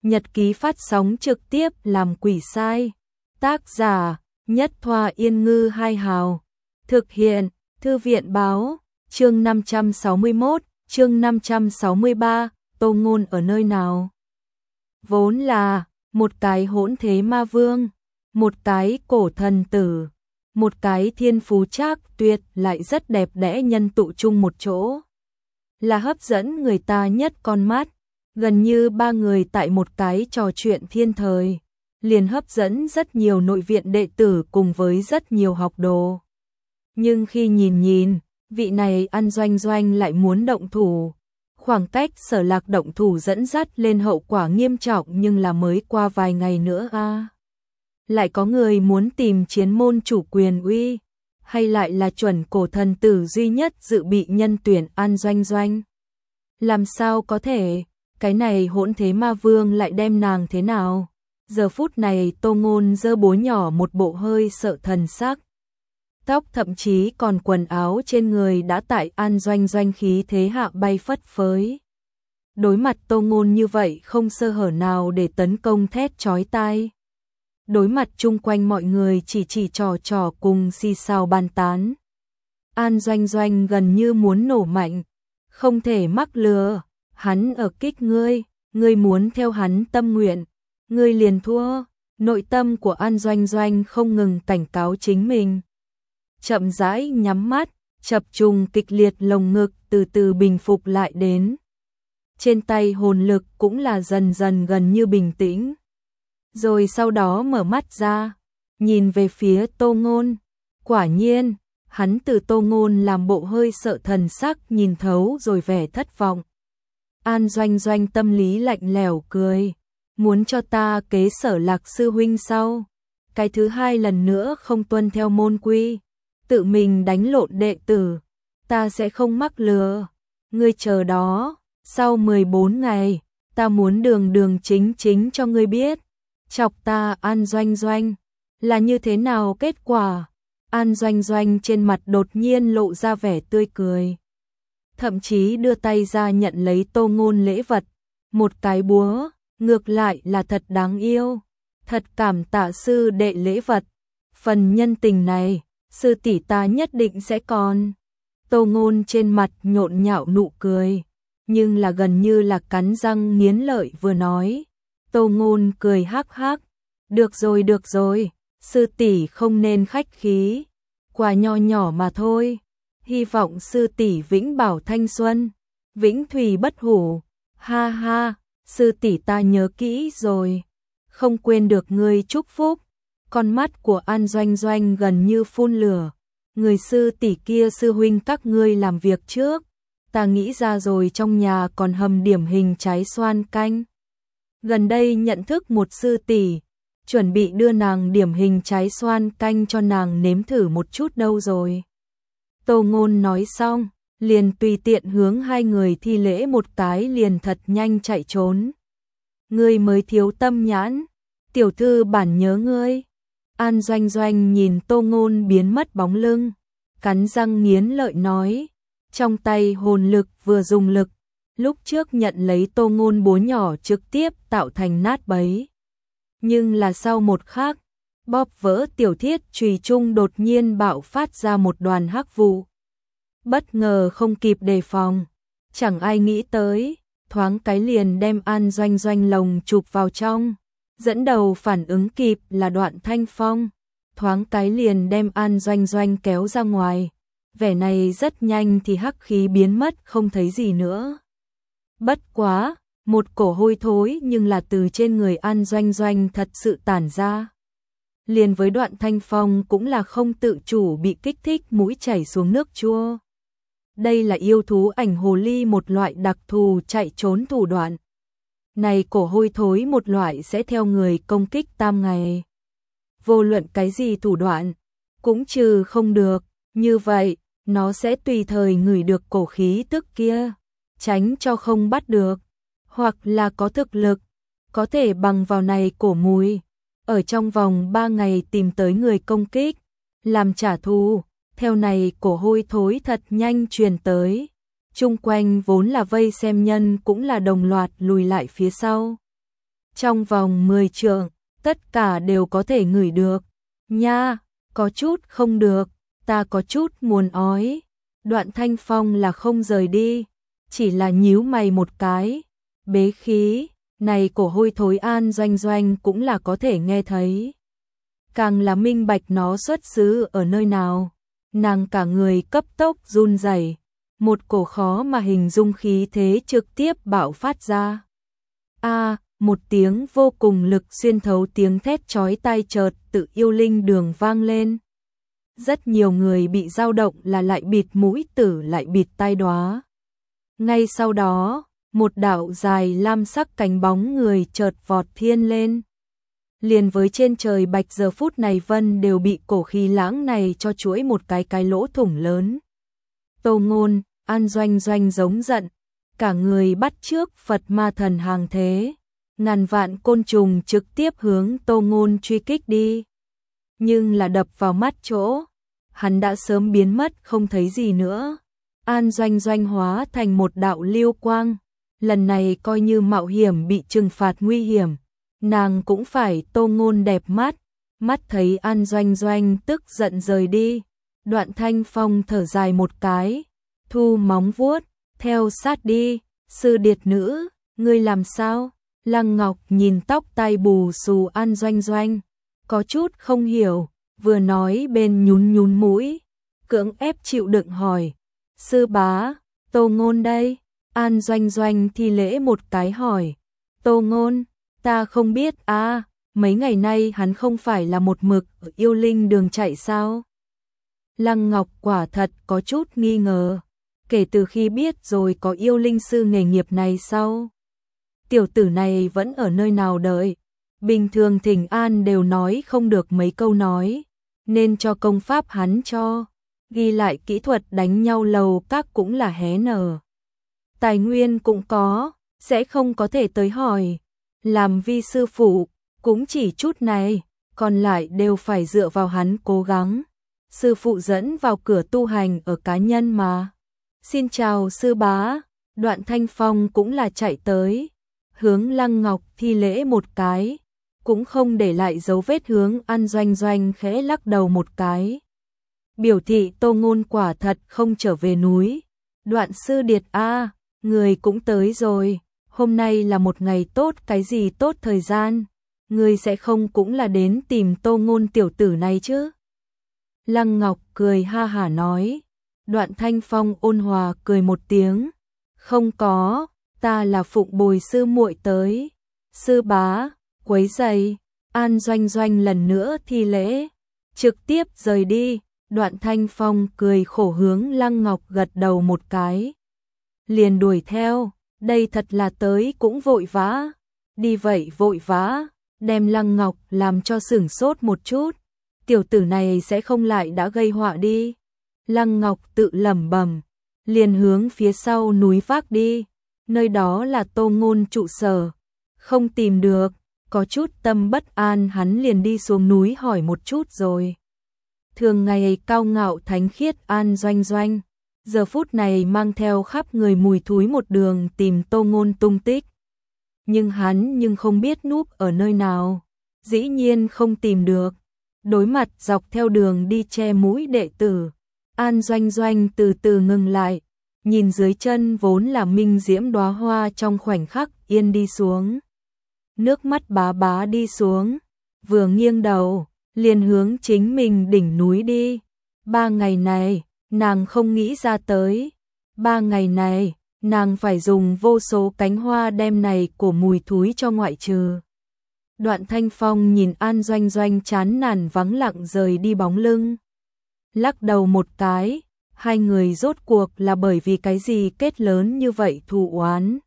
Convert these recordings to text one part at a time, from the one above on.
Nhật ký phát sóng trực tiếp làm quỷ sai. Tác giả: Nhất Thoa Yên Ngư Hai Hào. Thực hiện: Thư viện báo. Chương 561, chương 563, Tô Ngôn ở nơi nào? Vốn là một cái hỗn thế ma vương, một cái cổ thần tử, một cái thiên phú trác tuyệt lại rất đẹp đẽ nhân tụ chung một chỗ, là hấp dẫn người ta nhất con mắt. Gần như ba người tại một cái trò chuyện thiên thời, liền hấp dẫn rất nhiều nội viện đệ tử cùng với rất nhiều học đồ. Nhưng khi nhìn, vị này An Doanh Doanh lại muốn động thủ. Khoảng cách Sở Lạc động thủ dẫn dắt lên hậu quả nghiêm trọng, nhưng là mới qua vài ngày nữa lại có người muốn tìm chiến môn chủ quyền uy, hay lại là chuẩn cổ thần tử duy nhất dự bị nhân tuyển An Doanh Doanh. Làm sao có thể, cái này hỗn thế ma vương lại đem nàng thế nào? Giờ phút này Tô Ngôn giơ búa nhỏ một bộ hơi sợ thần sắc. Tóc thậm chí còn quần áo trên người đã tại An Doanh Doanh khí thế hạ bay phất phới. Đối mặt Tô Ngôn như vậy không sơ hở nào để tấn công thét chói tai. Đối mặt chung quanh mọi người chỉ trò cùng xì xào bàn tán. An Doanh Doanh gần như muốn nổ mạnh. Không thể mắc lừa, hắn ở kích ngươi muốn theo hắn tâm nguyện, ngươi liền thua. Nội tâm của An Doanh Doanh không ngừng cảnh cáo chính mình. Chậm rãi nhắm mắt, chập trùng kịch liệt lồng ngực từ từ bình phục lại đến. Trên tay hồn lực cũng là dần dần gần như bình tĩnh. Rồi sau đó mở mắt ra, nhìn về phía Tô Ngôn. Quả nhiên, hắn từ Tô Ngôn làm bộ hơi sợ thần sắc nhìn thấu rồi vẻ thất vọng. An Doanh Doanh tâm lý lạnh lẽo cười. Muốn cho ta kế Sở Lạc sư huynh sau. Cái thứ hai lần nữa không tuân theo môn quy, tự mình đánh lộn đệ tử, ta sẽ không mắc lừa. Ngươi chờ đó, sau 14 ngày, ta muốn đường chính cho ngươi biết. Chọc ta An Doanh Doanh, là như thế nào kết quả? An Doanh Doanh trên mặt đột nhiên lộ ra vẻ tươi cười. Thậm chí đưa tay ra nhận lấy Tô Ngôn lễ vật, một cái búa, ngược lại là thật đáng yêu. Thật cảm tạ sư đệ lễ vật, phần nhân tình này, sư tỷ ta nhất định sẽ còn. Tô Ngôn trên mặt nhộn nhạo nụ cười, nhưng là gần như là cắn răng nghiến lợi vừa nói. Tô Ngôn cười hắc hắc, được rồi, sư tỷ không nên khách khí, quà nho nhỏ mà thôi. Hy vọng sư tỷ vĩnh bảo thanh xuân, vĩnh thủy bất hủ. Ha ha, sư tỷ ta nhớ kỹ rồi, không quên được ngươi chúc phúc. Con mắt của An Doanh Doanh gần như phun lửa. Người sư tỷ kia sư huynh các ngươi làm việc trước, ta nghĩ ra rồi, trong nhà còn hầm điểm hình trái xoan canh. Gần đây nhận thức một sư tỷ, chuẩn bị đưa nàng điểm hình trái xoan canh cho nàng nếm thử một chút đâu rồi. Tô Ngôn nói xong, liền tùy tiện hướng hai người thi lễ một cái liền thật nhanh chạy trốn. Ngươi mới thiếu tâm nhãn, tiểu thư bản nhớ ngươi. An Doanh Doanh nhìn Tô Ngôn biến mất bóng lưng, cắn răng nghiến lợi nói, trong tay hồn lực vừa dùng lực, lúc trước nhận lấy Tô Ngôn búa nhỏ trực tiếp tạo thành nát bấy. Nhưng là sau một khắc, bóp vỡ tiểu thiết chùy chung đột nhiên bạo phát ra một đoàn hắc vụ. Bất ngờ không kịp đề phòng, chẳng ai nghĩ tới, thoáng cái liền đem An Doanh Doanh lồng chụp vào trong. Dẫn đầu phản ứng kịp là Đoạn Thanh Phong, thoáng cái liền đem An Doanh Doanh kéo ra ngoài. Vẻ này rất nhanh thì hắc khí biến mất không thấy gì nữa. Bất quá, một cổ hôi thối nhưng là từ trên người An Doanh Doanh thật sự tản ra. Liền với Đoạn Thanh Phong cũng là không tự chủ bị kích thích mũi chảy xuống nước chua. Đây là yêu thú ảnh hồ ly một loại đặc thù chạy trốn thủ đoạn. Này cổ hôi thối một loại sẽ theo người công kích tam ngày. Vô luận cái gì thủ đoạn, cũng trừ không được, như vậy, nó sẽ tùy thời ngửi được cổ khí tức kia, tránh cho không bắt được, hoặc là có thực lực, có thể bằng vào này cổ mùi, ở trong vòng 3 ngày tìm tới người công kích, làm trả thù, theo này cổ hôi thối thật nhanh truyền tới. Chung quanh vốn là vây xem nhân cũng là đồng loạt lùi lại phía sau. trong vòng 10 trượng, tất cả đều có thể ngửi được. Nha, có chút không được, ta có chút muốn ói. Đoạn Thanh Phong là không rời đi, chỉ là nhíu mày một cái. Bế khí, này cổ hôi thối An Doanh Doanh cũng là có thể nghe thấy. Càng là minh bạch nó xuất xứ ở nơi nào. Nàng cả người cấp tốc run rẩy, một cổ khó mà hình dung khí thế trực tiếp bạo phát ra. Một tiếng vô cùng lực xuyên thấu tiếng thét chói tai chợt tự Yêu Linh Đường vang lên. Rất nhiều người bị dao động là lại bịt mũi tử lại bịt tai đóa. Ngay sau đó, một đạo dài lam sắc cánh bóng người chợt vọt thiên lên. Liền với trên trời bạch giờ phút này vân đều bị cổ khí lãng này cho chuỗi một cái lỗ thủng lớn. Tô Ngôn, An Doanh Doanh giống giận, cả người bắt chước Phật ma thần hàng thế. Ngàn vạn côn trùng trực tiếp hướng Tô Ngôn truy kích đi. Nhưng là đập vào mắt chỗ, hắn đã sớm biến mất không thấy gì nữa. An Doanh Doanh hóa thành một đạo lưu quang, lần này coi như mạo hiểm bị trừng phạt nguy hiểm, nàng cũng phải Tô Ngôn đẹp mắt, mắt thấy An Doanh Doanh tức giận rời đi. Đoạn Thanh Phong thở dài một cái, thu móng vuốt, theo sát đi. Sư điệt nữ, ngươi làm sao? Lăng Ngọc nhìn tóc tai bù xù An Doanh Doanh, có chút không hiểu, vừa nói bên nhún mũi, cưỡng ép chịu đựng hỏi. Sư bá, Tô Ngôn đây. An Doanh Doanh thi lễ một cái hỏi. Tô Ngôn, ta không biết mấy ngày nay hắn không phải là một mực ở Yêu Linh Đường chạy sao? Lăng Ngọc quả thật có chút nghi ngờ, kể từ khi biết rồi có yêu linh sư nghề nghiệp này sau. Tiểu tử này vẫn ở nơi nào đợi, bình thường thỉnh an đều nói không được mấy câu nói, nên cho công pháp hắn cho, ghi lại kỹ thuật đánh nhau lầu các cũng là hé nở. Tài nguyên cũng có, sẽ không có thể tới hỏi, làm vi sư phụ, cũng chỉ chút này, còn lại đều phải dựa vào hắn cố gắng. Sư phụ dẫn vào cửa tu hành ở cá nhân mà. Xin chào sư bá. Đoạn Thanh Phong cũng là chạy tới, hướng Lăng Ngọc thi lễ một cái, cũng không để lại dấu vết hướng An Doanh Doanh khẽ lắc đầu một cái. Biểu thị Tô Ngôn quả thật không trở về núi. Đoạn sư điệt người cũng tới rồi, hôm nay là một ngày tốt, cái gì tốt thời gian, người sẽ không cũng là đến tìm Tô Ngôn tiểu tử này chứ? Lăng Ngọc cười ha hả nói. Đoạn Thanh Phong ôn hòa cười một tiếng, không có, ta là phụng bồi sư muội tới. Sư bá, quấy rầy. An Doanh Doanh lần nữa thi lễ, trực tiếp rời đi. Đoạn Thanh Phong cười khổ hướng Lăng Ngọc gật đầu một cái, liền đuổi theo. Đây thật là tới cũng vội vã, đi vậy vội vã, đem Lăng Ngọc làm cho sửng sốt một chút. Tiểu tử này sẽ không lại đã gây họa đi. Lăng Ngọc tự lẩm bẩm, liền hướng phía sau núi vác đi, nơi đó là Tô Ngôn trụ sở. Không tìm được, có chút tâm bất an, hắn liền đi xuống núi hỏi một chút rồi. Thường ngày cao ngạo thánh khiết An Doanh Doanh, giờ phút này mang theo khắp người mùi thúi một đường tìm Tô Ngôn tung tích. Nhưng hắn không biết núp ở nơi nào, dĩ nhiên không tìm được. Đối mặt dọc theo đường đi che mũi đệ tử, An Doanh Doanh từ từ ngừng lại, nhìn dưới chân vốn là minh diễm đóa hoa trong khoảnh khắc yên đi xuống. Nước mắt bá bá đi xuống, vừa nghiêng đầu, liền hướng chính mình đỉnh núi đi. 3 ngày này, nàng không nghĩ ra tới. 3 ngày này, nàng phải dùng vô số cánh hoa đem này của mùi thúi cho ngoại trừ. Đoạn Thanh Phong nhìn An Doanh Doanh chán nản vắng lặng rời đi bóng lưng, lắc đầu một cái. Hai người rốt cuộc là bởi vì cái gì kết lớn như vậy thù oán.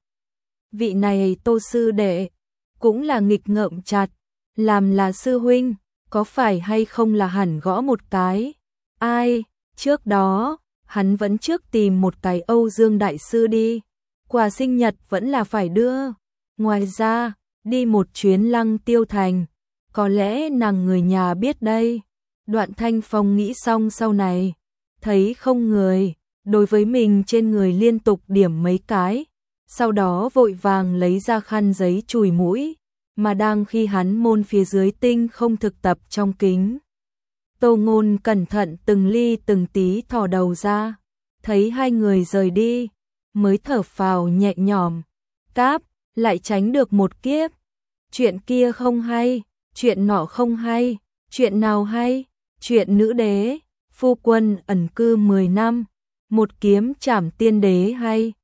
Vị này Tô sư đệ cũng là nghịch ngợm chặt, làm là sư huynh, có phải hay không là hẳn gõ một cái. Ai, trước đó, hắn vẫn trước tìm một cái Âu Dương đại sư đi, quà sinh nhật vẫn là phải đưa. Ngoài ra, đi một chuyến Lăng Tiêu Thành, có lẽ nàng người nhà biết đây. Đoạn Thanh Phong nghĩ xong sau này, thấy không người, đối với mình trên người liên tục điểm mấy cái, sau đó vội vàng lấy ra khăn giấy chùi mũi, mà đang khi hắn môn phía dưới tinh không thực tập trong kính. Tô Ngôn cẩn thận từng ly từng tí thò đầu ra, thấy hai người rời đi, mới thở phào nhẹ nhõm. Cáp, lại tránh được một kiếp. Chuyện kia không hay, chuyện nọ không hay, chuyện nào hay? Chuyện nữ đế, phu quân ẩn cư 10 năm, một kiếm trảm tiên đế hay.